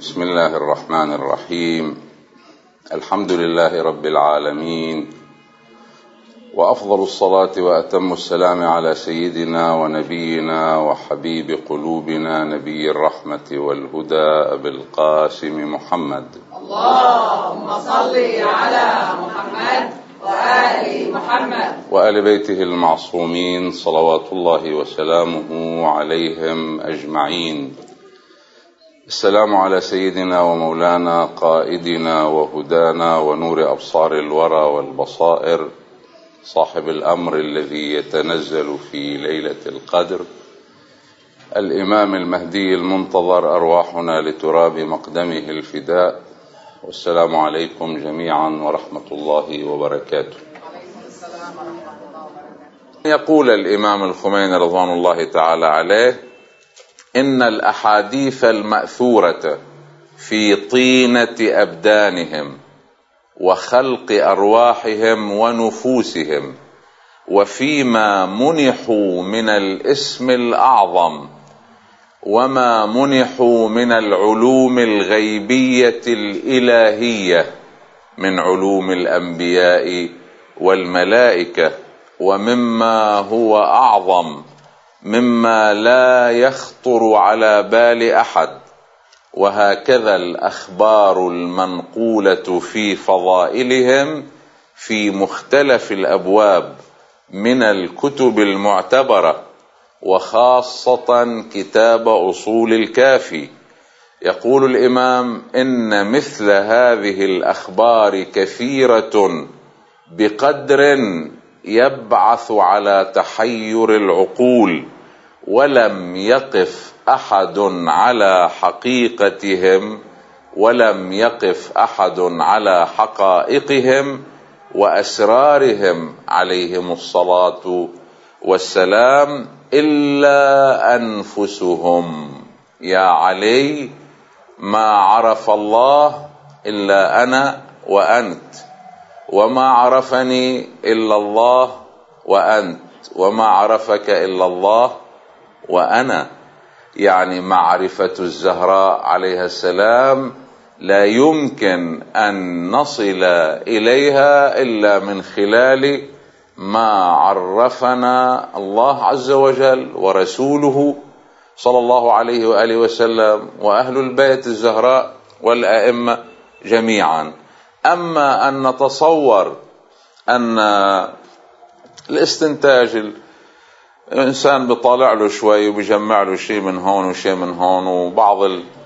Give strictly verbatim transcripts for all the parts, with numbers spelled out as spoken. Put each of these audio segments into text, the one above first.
بسم الله الرحمن الرحيم. الحمد لله رب العالمين، وأفضل الصلاة وأتم السلام على سيدنا ونبينا وحبيب قلوبنا نبي الرحمة والهدى أبي القاسم محمد. اللهم صل على محمد وآل محمد وآل بيته المعصومين صلوات الله وسلامه عليهم أجمعين. السلام على سيدنا ومولانا قائدنا وهدانا ونور أبصار الورى والبصائر، صاحب الأمر الذي يتنزل في ليلة القدر، الإمام المهدي المنتظر، أرواحنا لتراب مقدمه الفداء. والسلام عليكم جميعا ورحمة الله وبركاته. يقول الإمام الخميني رضوان الله تعالى عليه: إن الأحاديث المأثورة في طينة أبدانهم وخلق أرواحهم ونفوسهم وفيما منحوا من الاسم الأعظم وما منحوا من العلوم الغيبية الإلهية من علوم الأنبياء والملائكة، ومما هو أعظم مما لا يخطر على بال أحد، وهكذا الأخبار المنقولة في فضائلهم في مختلف الأبواب من الكتب المعتبرة، وخاصة كتاب أصول الكافي. يقول الإمام: إن مثل هذه الأخبار كثيرة بقدر يبعث على تحير العقول، ولم يقف أحد على حقيقتهم ولم يقف أحد على حقائقهم وأسرارهم عليهم الصلاة والسلام إلا أنفسهم. يا علي، ما عرف الله إلا أنا وأنت، وما عرفني إلا الله وأنت، وما عرفك إلا الله وأنا. يعني معرفة الزهراء عليها السلام لا يمكن أن نصل إليها إلا من خلال ما عرفنا الله عز وجل ورسوله صلى الله عليه وآله وسلم وأهل البيت الزهراء والأئمة جميعا. أما أن نتصور أن الاستنتاج الإنسان بيطالع له شوي وبيجمع له شيء من هون وشيء من هون، وبعض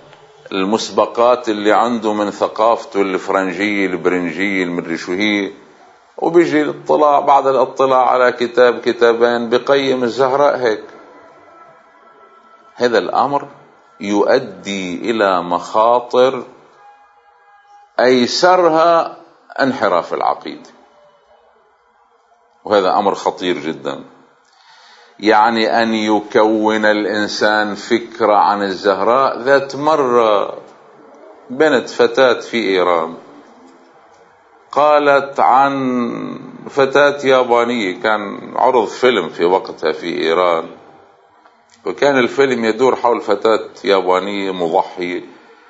المسبقات اللي عنده من ثقافته الفرنجية البرنجية المدري شو هي، وبيجي الاطلاع بعد الاطلاع على كتاب كتابين بقيم الزهراء هيك. هذا الأمر يؤدي إلى مخاطر أيسرها انحراف العقيدة، وهذا أمر خطير جدا. يعني أن يكون الإنسان فكرة عن الزهراء. ذات مرة بنت فتاة في إيران قالت عن فتاة يابانية، كان عرض فيلم في وقتها في إيران، وكان الفيلم يدور حول فتاة يابانية مضحية.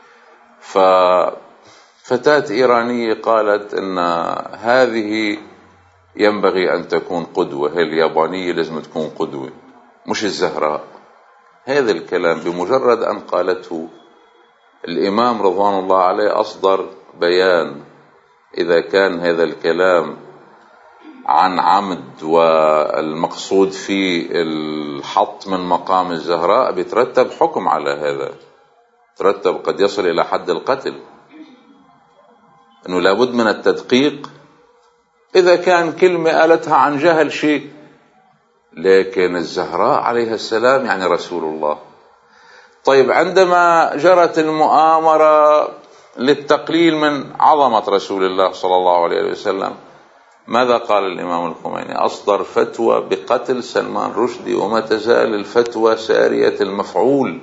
ففتاة إيرانية قالت إن هذه ينبغي أن تكون قدوة، هي اليابانية لازم تكون قدوة مش الزهراء. هذا الكلام بمجرد أن قالته الإمام رضوان الله عليه أصدر بيان: إذا كان هذا الكلام عن عمد والمقصود فيه الحط من مقام الزهراء بيترتب حكم على هذا، ترتب قد يصل إلى حد القتل، أنه لابد من التدقيق. إذا كان كلمة قالتها عن جهل شيء، لكن الزهراء عليها السلام يعني رسول الله. طيب، عندما جرت المؤامرة للتقليل من عظمة رسول الله صلى الله عليه وسلم، ماذا قال الإمام الخميني؟ أصدر فتوى بقتل سلمان رشدي، وما تزال الفتوى سارية المفعول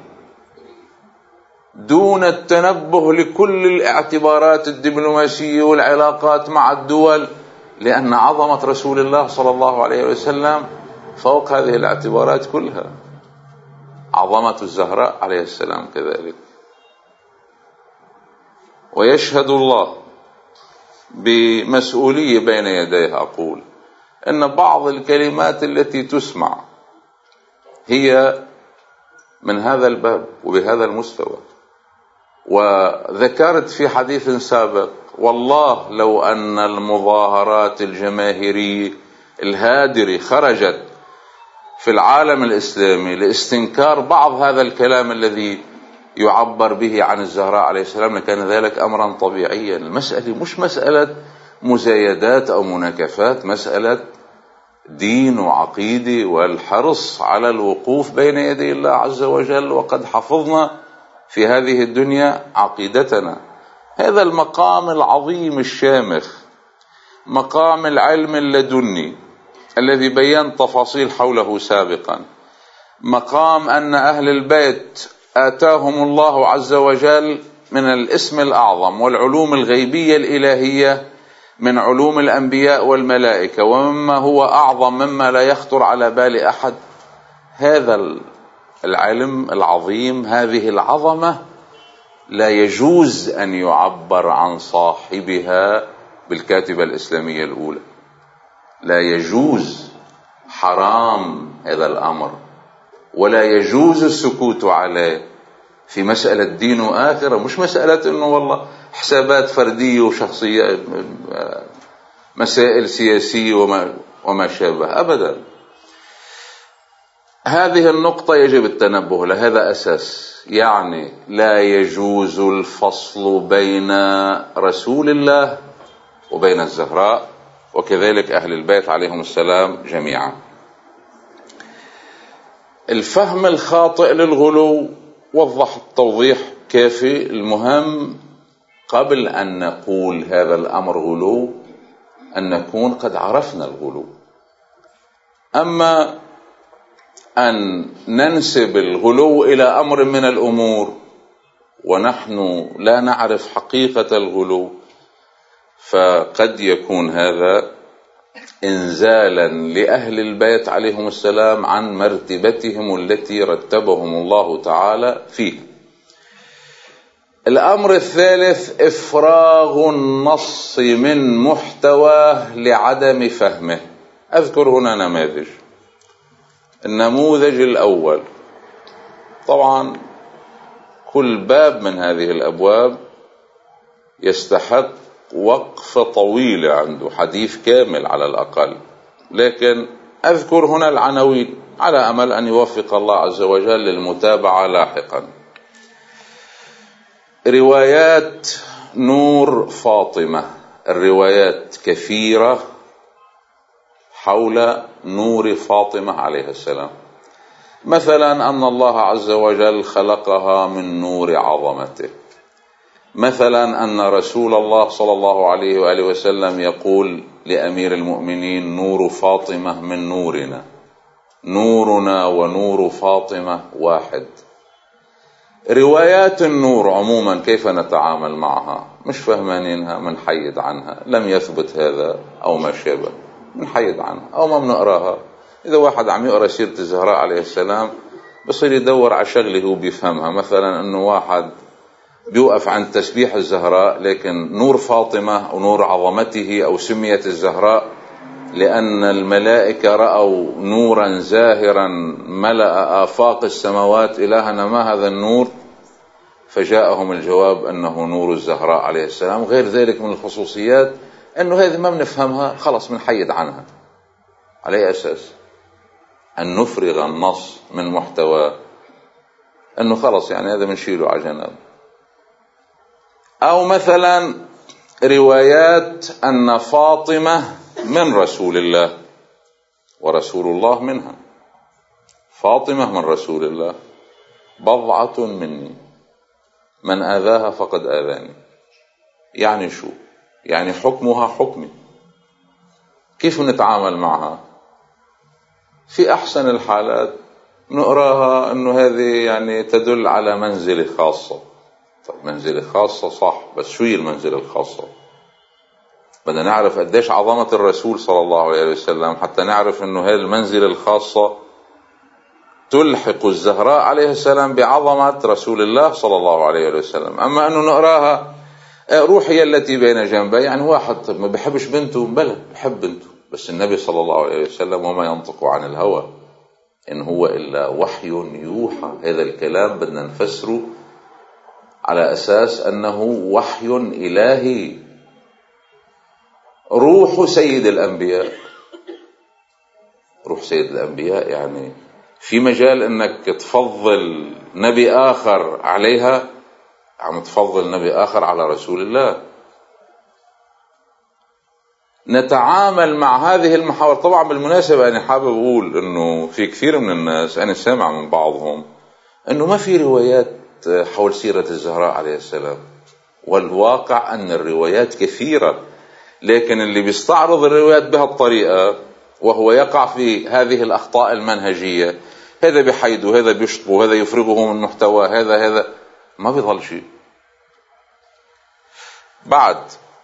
دون التنبه لكل الاعتبارات الدبلوماسية والعلاقات مع الدول، لأن عظمة رسول الله صلى الله عليه وسلم فوق هذه الاعتبارات كلها. عظمة الزهراء عليه السلام كذلك. ويشهد الله بمسؤولية بين يديه، أقول إن بعض الكلمات التي تسمع هي من هذا الباب وبهذا المستوى. وذكرت في حديث سابق والله لو أن المظاهرات الجماهيرية الهادرة خرجت في العالم الإسلامي لاستنكار بعض هذا الكلام الذي يعبر به عن الزهراء عليه السلام لكان ذلك أمرا طبيعيا. المسألة مش مسألة مزايدات أو مناكفات، مسألة دين وعقيدة والحرص على الوقوف بين يدي الله عز وجل، وقد حفظنا في هذه الدنيا عقيدتنا. هذا المقام العظيم الشامخ، مقام العلم اللدني الذي بيّن تفاصيل حوله سابقا، مقام أن أهل البيت آتاهم الله عز وجل من الاسم الأعظم والعلوم الغيبية الإلهية من علوم الأنبياء والملائكة، ومما هو أعظم مما لا يخطر على بال أحد. هذا العلم العظيم، هذه العظمة، لا يجوز أن يعبر عن صاحبها بالكاتبة الإسلامية الأولى، لا يجوز، حرام هذا الأمر، ولا يجوز السكوت عليه في مسألة دين وآخرة. مش مسألة إنه والله حسابات فردية وشخصية، مسائل سياسية وما, وما شابه، أبدا. هذه النقطة يجب التنبه لها، هذا أساس. يعني لا يجوز الفصل بين رسول الله وبين الزهراء، وكذلك أهل البيت عليهم السلام جميعا. الفهم الخاطئ للغلو وضح التوضيح كافي. المهم قبل أن نقول هذا الأمر غلو أن نكون قد عرفنا الغلو. أما أن ننسب الغلو إلى أمر من الأمور ونحن لا نعرف حقيقة الغلو، فقد يكون هذا إنزالا لأهل البيت عليهم السلام عن مرتبتهم التي رتبهم الله تعالى فيه. الأمر الثالث إفراغ النص من محتواه لعدم فهمه. أذكر هنا نماذج. النموذج الأول، طبعا كل باب من هذه الأبواب يستحق وقفة طويلة، عنده حديث كامل على الأقل، لكن أذكر هنا العناوين على أمل أن يوفق الله عز وجل للمتابعة لاحقا. روايات نور فاطمة، الروايات كثيرة حول نور فاطمة عليه السلام. مثلا أن الله عز وجل خلقها من نور عظمته، مثلا أن رسول الله صلى الله عليه وآله وسلم يقول لأمير المؤمنين: نور فاطمة من نورنا، نورنا ونور فاطمة واحد. روايات النور عموما كيف نتعامل معها؟ مش فهمانينها، منحيد عنها، لم يثبت هذا أو ما شابه، منحيد عنها أو ما بنقراها. إذا واحد عم يقرأ سيرة الزهراء عليه السلام بصير يدور على شغله هو بيفهمها، مثلا أنه واحد بيوقف عند تسبيح الزهراء، لكن نور فاطمة ونور عظمته، أو سميت الزهراء لأن الملائكة رأوا نورا زاهرا ملأ آفاق السماوات، إلهنا ما هذا النور؟ فجاءهم الجواب أنه نور الزهراء عليه السلام. غير ذلك من الخصوصيات أنه هذه ما بنفهمها، خلص بنحيد عنها. على أساس أن نفرغ النص من محتوى، أنه خلص يعني هذا بنشيله على جنب. أو مثلا روايات أن فاطمة من رسول الله ورسول الله منها. فاطمة من رسول الله، بضعة مني، من آذاها فقد آذاني. يعني شو؟ يعني حكمها حكمي. كيف نتعامل معها؟ في أحسن الحالات نقراها أنه هذه يعني تدل على منزلة خاصة. طب منزلة خاصة صح، بس شو هي المنزلة الخاصة؟ بدنا نعرف قديش عظمة الرسول صلى الله عليه وسلم حتى نعرف أنه هذه المنزلة الخاصة تلحق الزهراء عليه السلام بعظمة رسول الله صلى الله عليه وسلم. أما أنه نقراها روحي التي بين جنبي، يعني واحد طب ما بحبش بنته، بلى بحب بنته، بس النبي صلى الله عليه وسلم وما ينطق عن الهوى إن هو إلا وحي يوحى. هذا الكلام بدنا نفسره على أساس أنه وحي إلهي. روح سيد الأنبياء، روح سيد الأنبياء يعني في مجال أنك تفضل نبي آخر عليها، عم تفضل نبي آخر على رسول الله. نتعامل مع هذه المحاور. طبعا بالمناسبة أنا حابب أقول أنه في كثير من الناس أنا سامع من بعضهم أنه ما في روايات حول سيرة الزهراء عليه السلام، والواقع أن الروايات كثيرة، لكن اللي بيستعرض الروايات بهالطريقة وهو يقع في هذه الأخطاء المنهجية، هذا بحيده، هذا بيشطبه، هذا يفرغه من محتوى، هذا هذا ما بيظل شيء. بعد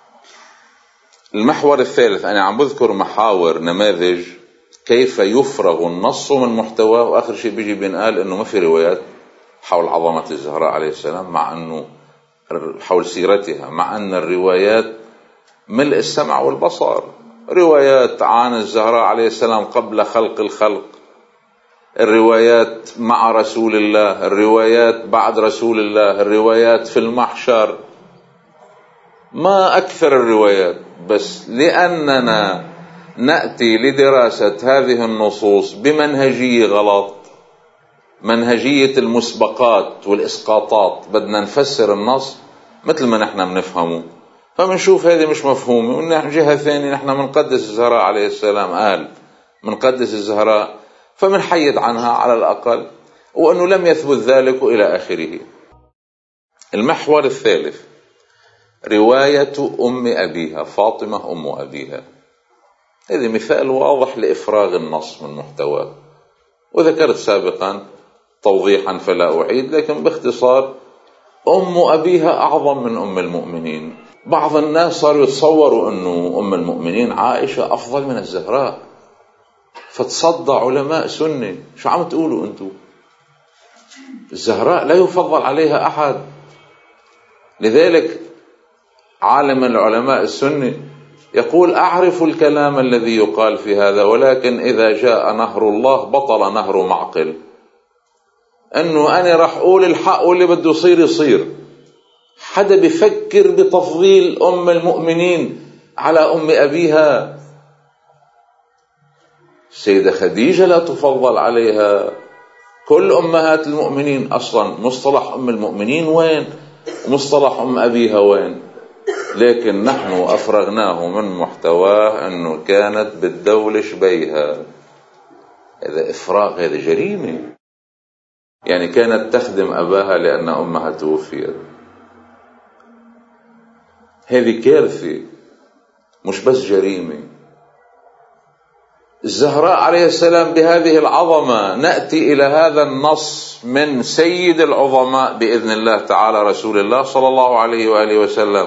المحور الثالث أنا عم بذكر محاور نماذج كيف يفرغ النص من محتواه، وآخر شيء بيجي بينقال إنه ما في روايات حول عظمة الزهراء عليه السلام، مع أنه حول سيرتها، مع أن الروايات ملء السمع والبصر. روايات عن الزهراء عليه السلام قبل خلق الخلق، الروايات مع رسول الله، الروايات بعد رسول الله، الروايات في المحشر، ما أكثر الروايات. بس لأننا نأتي لدراسة هذه النصوص بمنهجية غلط، منهجية المسبقات والإسقاطات، بدنا نفسر النص مثل ما نحن بنفهمه، فمنشوف هذه مش مفهومة. ومن جهة ثانية نحن منقدس الزهراء عليه السلام، قال منقدس الزهراء، فمنحيد عنها على الأقل، وأنه لم يثبت ذلك إلى آخره. المحور الثالث رواية أم أبيها، فاطمة أم أبيها. هذا مثال واضح لإفراغ النص من محتواه، وذكرت سابقا توضيحا فلا أعيد، لكن باختصار أم أبيها أعظم من أم المؤمنين. بعض الناس صاروا يتصوروا أنه أم المؤمنين عائشة أفضل من الزهراء، فتصدى علماء سنة شو عم تقولوا أنتوا؟ الزهراء لا يفضل عليها أحد. لذلك عالم العلماء السنة يقول أعرف الكلام الذي يقال في هذا، ولكن إذا جاء نهر الله بطل نهر معقل. أنه أنا رح أقول الحق واللي بده يصير يصير. حدا بيفكر بتفضيل أم المؤمنين على أم أبيها؟ السيدة خديجة لا تفضل عليها. كل أمهات المؤمنين أصلا مصطلح أم المؤمنين وين، ومصطلح أم أبيها وين؟ لكن نحن أفرغناه من محتواه أنه كانت بالدولش بيها. هذا إفراغ، هذا جريمة. يعني كانت تخدم أباها لأن أمها توفيت. هذه كارثة، مش بس جريمة. الزهراء عليه السلام بهذه العظمة نأتي إلى هذا النص من سيد العظماء بإذن الله تعالى رسول الله صلى الله عليه وآله وسلم،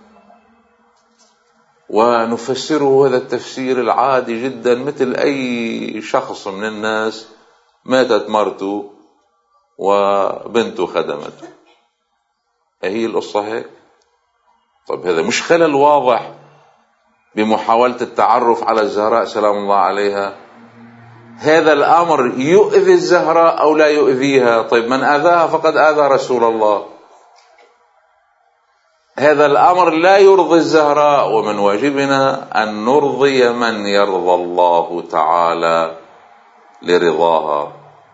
ونفسره هذا التفسير العادي جدا مثل أي شخص من الناس ماتت مرته وبنته خدمته. هي القصة هيك؟ طب هذا مش خلل واضح بمحاولة التعرف على الزهراء سلام الله عليها؟ هذا الأمر يؤذي الزهراء أو لا يؤذيها؟ طيب من آذاها فقد آذى رسول الله. هذا الأمر لا يرضي الزهراء، ومن واجبنا أن نرضي من يرضى الله تعالى لرضاها.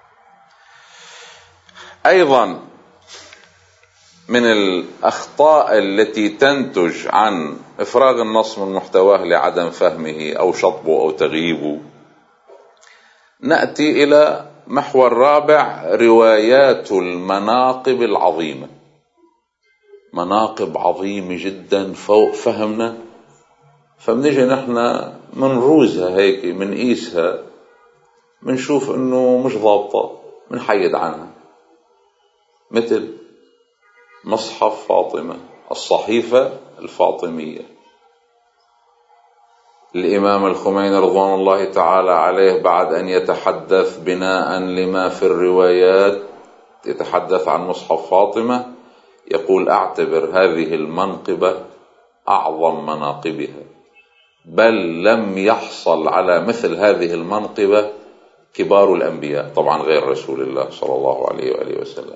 أيضا من الأخطاء التي تنتج عن إفراغ النص من محتواه لعدم فهمه أو شطبه أو تغييبه، نأتي إلى محور رابع، روايات المناقب العظيمة. مناقب عظيمة جدا فوق فهمنا، فبنجي نحن منروزها هيك، منقيسها، منشوف انه مش ضابطة، منحيد عنها. مثل مصحف فاطمة، الصحيفة الفاطمية. الإمام الخميني رضوان الله تعالى عليه بعد أن يتحدث بناء لما في الروايات، يتحدث عن مصحف فاطمة، يقول أعتبر هذه المنقبة أعظم مناقبها، بل لم يحصل على مثل هذه المنقبة كبار الأنبياء، طبعا غير رسول الله صلى الله عليه وآله وسلم،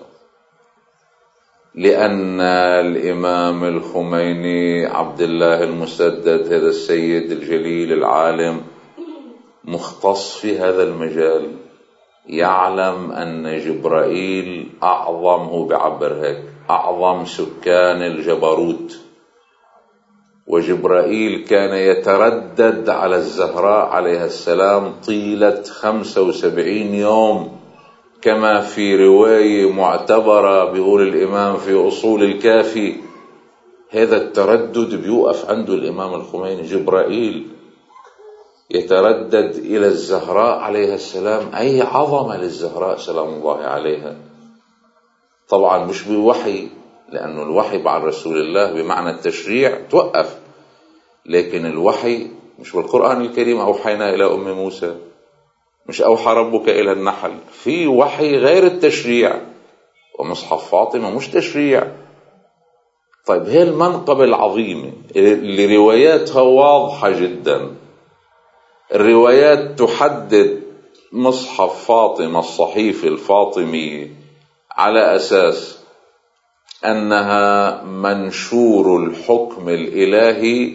لأن الإمام الخميني عبد الله المسدد هذا السيد الجليل العالم مختص في هذا المجال، يعلم أن جبرائيل أعظم، هو بعبر هيك، أعظم سكان الجبروت، وجبرائيل كان يتردد على الزهراء عليها السلام طيلة خمسة وسبعين يوم، كما في رواية معتبرة بيقول الإمام في أصول الكافي هذا التردد بيوقف عنده الإمام الخميني. جبرائيل يتردد إلى الزهراء عليها السلام، أي عظمة للزهراء سلام الله عليها. طبعا مش بوحي، لأنه الوحي بعد رسول الله بمعنى التشريع توقف، لكن الوحي مش بالقرآن الكريم أوحينا إلى أم موسى، مش أوحى ربك إلى النحل، في وحي غير التشريع، ومصحف فاطمة مش تشريع. طيب هي المنقبة العظيمة اللي رواياتها واضحة جدا، الروايات تحدد مصحف فاطمة الصحيفة الفاطمية على أساس أنها منشور الحكم الإلهي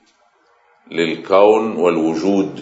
للكون والوجود،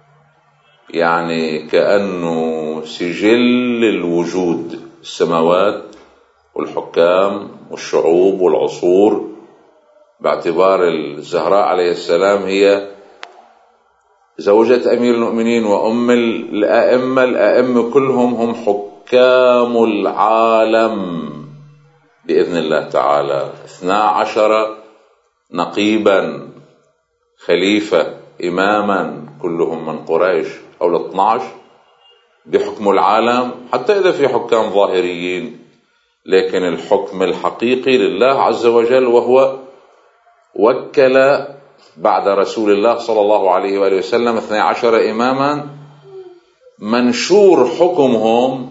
يعني كأنه سجل الوجود، السماوات والحكام والشعوب والعصور، باعتبار الزهراء عليه السلام هي زوجة أمير المؤمنين وأم الأئمة، الأئمة كلهم هم حكام العالم بإذن الله تعالى، اثنا عشر نقيبا خليفة إماما كلهم من قريش، أو الاثنى عشر بحكم العالم، حتى إذا في حكام ظاهريين، لكن الحكم الحقيقي لله عز وجل، وهو وكل بعد رسول الله صلى الله عليه وآله وسلم اثني عشر إماما منشور حكمهم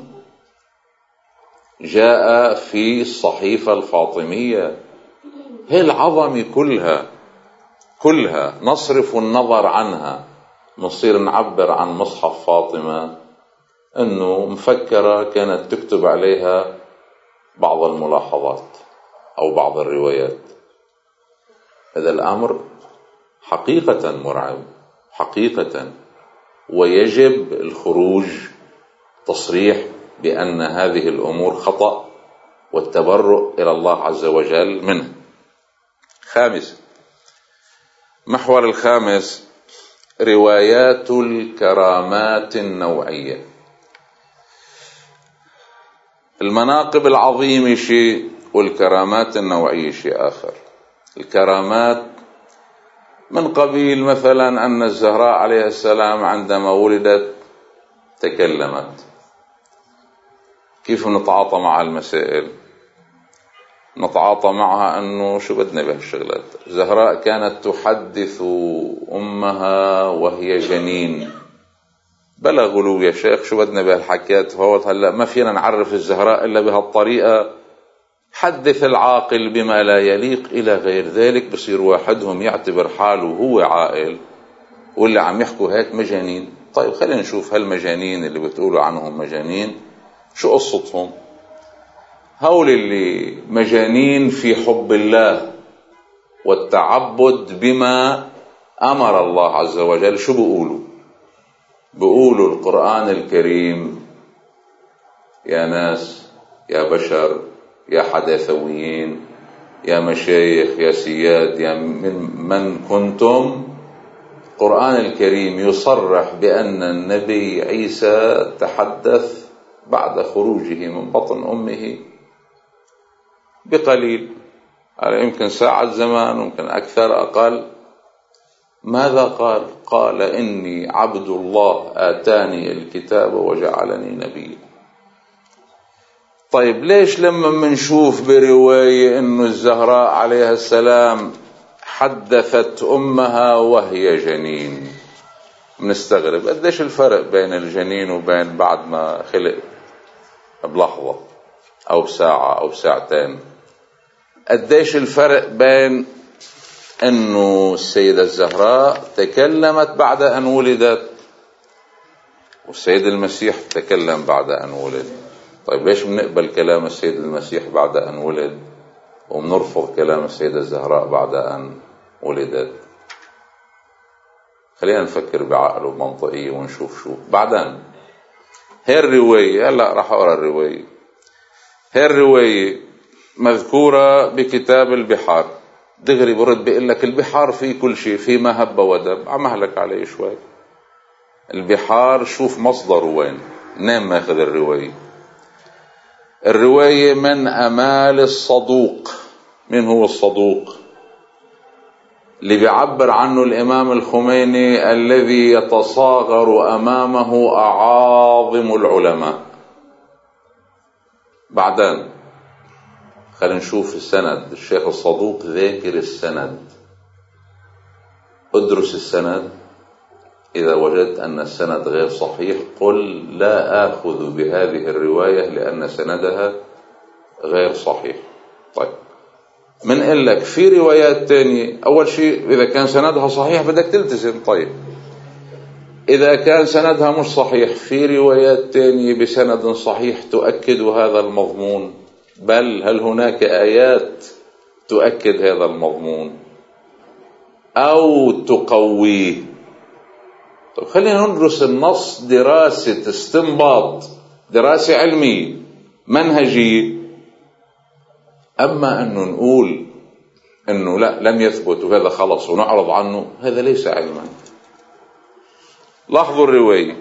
جاء في الصحيفة الفاطمية. هي العظمة كلها كلها نصرف النظر عنها، نصير نعبر عن مصحف فاطمة أنه مفكرة كانت تكتب عليها بعض الملاحظات أو بعض الروايات. هذا الأمر حقيقة مرعب حقيقة، ويجب الخروج تصريح بأن هذه الأمور خطأ والتبرؤ إلى الله عز وجل منه. خامس، محور الخامس روايات الكرامات النوعية. المناقب العظيمة شيء والكرامات النوعية شيء آخر. الكرامات من قبيل مثلا أن الزهراء عليه السلام عندما ولدت تكلمت. كيف نتعاطى مع المسائل؟ نتعاطى معها أنه شو بدنا بهالشغلات. زهراء كانت تحدث أمها وهي جنين. بلا غلو يا شيخ، شو بدنا بهالحكيات هوت؟ هلا ما فينا نعرف الزهراء إلا بهالطريقة. حدث العاقل بما لا يليق إلى غير ذلك، بصير واحدهم يعتبر حاله هو عاقل واللي عم يحكوا هيك مجانين. طيب خلينا نشوف هالمجانين اللي بتقولوا عنهم مجانين شو قصتهم. هول اللي مجانين في حب الله والتعبد بما أمر الله عز وجل، شو بيقولوا؟ بيقولوا القرآن الكريم يا ناس، يا بشر، يا حداثويين، يا مشايخ، يا سياد، يا من, من كنتم، القرآن الكريم يصرح بأن النبي عيسى تحدث بعد خروجه من بطن أمه بقليل، على يمكن ساعة زمان، ممكن أكثر أقل. ماذا قال؟ قال إني عبد الله آتاني الكتاب وجعلني نبيا. طيب ليش لما منشوف برواية إنه الزهراء عليها السلام حدثت أمها وهي جنين منستغرب قديش الفرق بين الجنين وبين بعد ما خلق بلحظة أو بساعة أو بساعتين؟ قديش الفرق بين انه السيدة الزهراء تكلمت بعد ان ولدت والسيد المسيح تكلم بعد ان ولد. طيب ليش بنقبل كلام السيد المسيح بعد ان ولد وبنرفض كلام السيدة الزهراء بعد ان ولدت؟ خلينا نفكر بعقل ومنطقية ونشوف شو بعدين. هي الرواية، هلا راح اقرا الرواية. هي الرواية مذكورة بكتاب البحار. دغري برد بيقول لك البحار في كل شيء، في ما هب ودب. عم اهلك عليه شوي. البحار شوف مصدره وين، منين ماخذ الرواية. الرواية من امال الصدوق. من هو الصدوق؟ اللي بيعبر عنه الامام الخميني الذي يتصاغر امامه اعاظم العلماء. بعدين خلينا نشوف السند. الشيخ الصدوق ذاكر السند. ادرس السند. إذا وجدت أن السند غير صحيح قل لا آخذ بهذه الرواية لأن سندها غير صحيح. طيب من قال لك في روايات تانية. أول شيء إذا كان سندها صحيح بدك تلتزم. طيب إذا كان سندها مش صحيح في روايات تانية بسند صحيح تؤكد هذا المضمون، بل هل هناك آيات تؤكد هذا المضمون أو تقويه. طب خلينا ندرس النص دراسة استنباط، دراسة علمية منهجية. أما أنه نقول أنه لا لم يثبت وهذا خلص ونعرض عنه، هذا ليس علما. لاحظوا الرواية.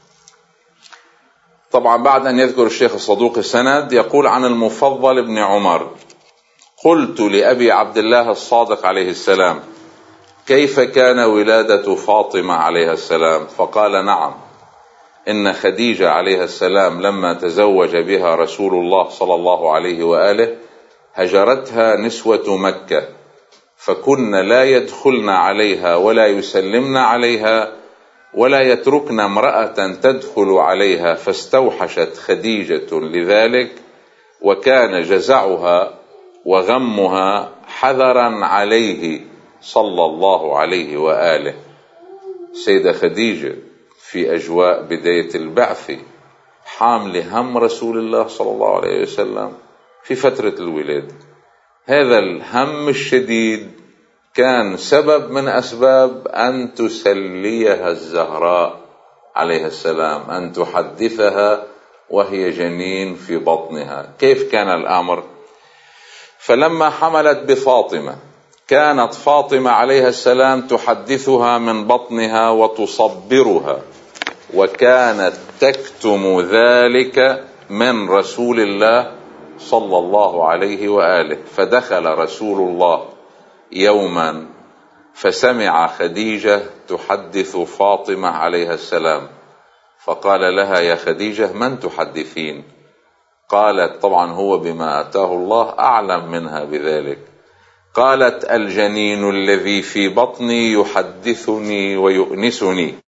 طبعا بعد أن يذكر الشيخ الصدوق السند يقول عن المفضل بن عمر: قلت لأبي عبد الله الصادق عليه السلام: كيف كان ولادة فاطمة عليها السلام؟ فقال: نعم، إن خديجة عليها السلام لما تزوج بها رسول الله صلى الله عليه وآله هجرتها نسوة مكة، فكن لا يدخلن عليها ولا يسلمن عليها ولا يتركن امرأة تدخل عليها، فاستوحشت خديجة لذلك، وكان جزعها وغمها حذرا عليه صلى الله عليه وآله. سيدة خديجة في أجواء بداية البعث حامل هم رسول الله صلى الله عليه وسلم في فترة الولادة. هذا الهم الشديد كان سبب من أسباب أن تسليها الزهراء عليها السلام، أن تحدثها وهي جنين في بطنها. كيف كان الأمر؟ فلما حملت بفاطمة كانت فاطمة عليها السلام تحدثها من بطنها وتصبرها، وكانت تكتم ذلك من رسول الله صلى الله عليه وآله. فدخل رسول الله يوما فسمع خديجة تحدث فاطمة عليها السلام، فقال لها: يا خديجة من تحدثين؟ قالت: طبعا هو بما أتاه الله أعلم منها بذلك. قالت: الجنين الذي في بطني يحدثني ويؤنسني.